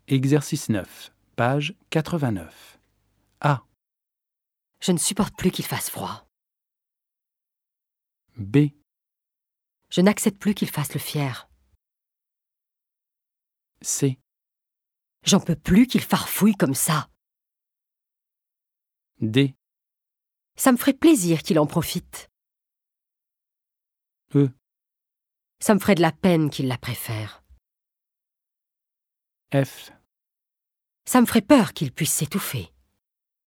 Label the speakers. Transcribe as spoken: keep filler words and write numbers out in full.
Speaker 1: Exercice neuf, page quatre-vingt-neuf. A.
Speaker 2: Je ne supporte plus qu'il fasse froid.
Speaker 1: B.
Speaker 2: Je n'accepte plus qu'il fasse le fier.
Speaker 1: C.
Speaker 2: J'en peux plus qu'il farfouille comme ça.
Speaker 1: D.
Speaker 2: Ça me ferait plaisir qu'il en profite.
Speaker 1: E.
Speaker 2: Ça me ferait de la peine qu'il la préfère.
Speaker 1: F.
Speaker 2: Ça me ferait peur qu'il puisse s'étouffer.